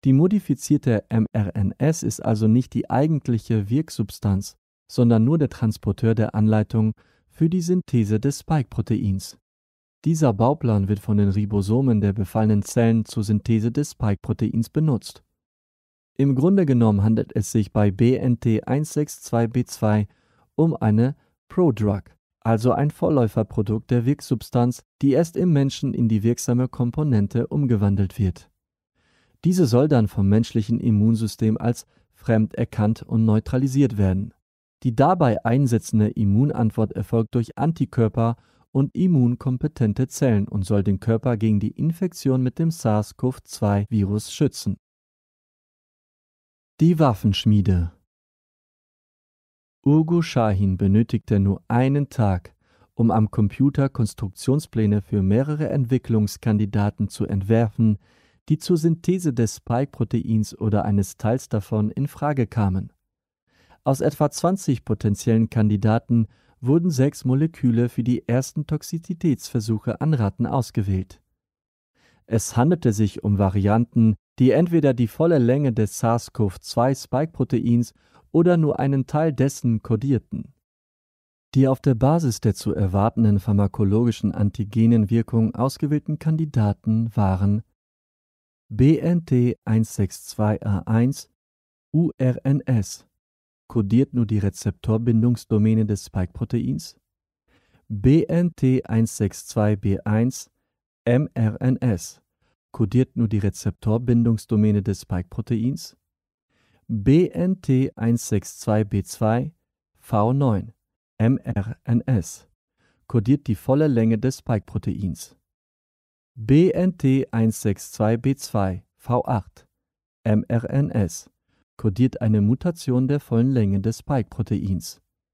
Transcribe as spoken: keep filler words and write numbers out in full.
Die modifizierte mRNS ist also nicht die eigentliche Wirksubstanz, sondern nur der Transporteur der Anleitung für die Synthese des Spike-Proteins. Dieser Bauplan wird von den Ribosomen der befallenen Zellen zur Synthese des Spike-Proteins benutzt. Im Grunde genommen handelt es sich bei B N T eins sechs zwei B zwei um eine Prodrug, also ein Vorläuferprodukt der Wirksubstanz, die erst im Menschen in die wirksame Komponente umgewandelt wird. Diese soll dann vom menschlichen Immunsystem als fremd erkannt und neutralisiert werden. Die dabei einsetzende Immunantwort erfolgt durch Antikörper und immunkompetente Zellen und soll den Körper gegen die Infektion mit dem SARS CoV zwei Virus schützen. Die Waffenschmiede. Uğur Şahin benötigte nur einen Tag, um am Computer Konstruktionspläne für mehrere Entwicklungskandidaten zu entwerfen, die zur Synthese des Spike-Proteins oder eines Teils davon in Frage kamen. Aus etwa zwanzig potenziellen Kandidaten wurden sechs Moleküle für die ersten Toxizitätsversuche an Ratten ausgewählt. Es handelte sich um Varianten, die entweder die volle Länge des SARS CoV zwei Spike-Proteins oder nur einen Teil dessen kodierten. Die auf der Basis der zu erwartenden pharmakologischen Antigenenwirkung ausgewählten Kandidaten waren B N T eins sechs zwei A eins, U R N S, kodiert nur die Rezeptorbindungsdomäne des Spike-Proteins, B N T eins sechs zwei B eins, M R N S, kodiert nur die Rezeptorbindungsdomäne des Spike-Proteins, B N T eins sechs zwei B zwei, V neun, M R N S, kodiert die volle Länge des Spike-Proteins, B N T eins sechs zwei B zwei, V acht, M R N S, kodiert eine Mutation der vollen Länge des Spike-Proteins.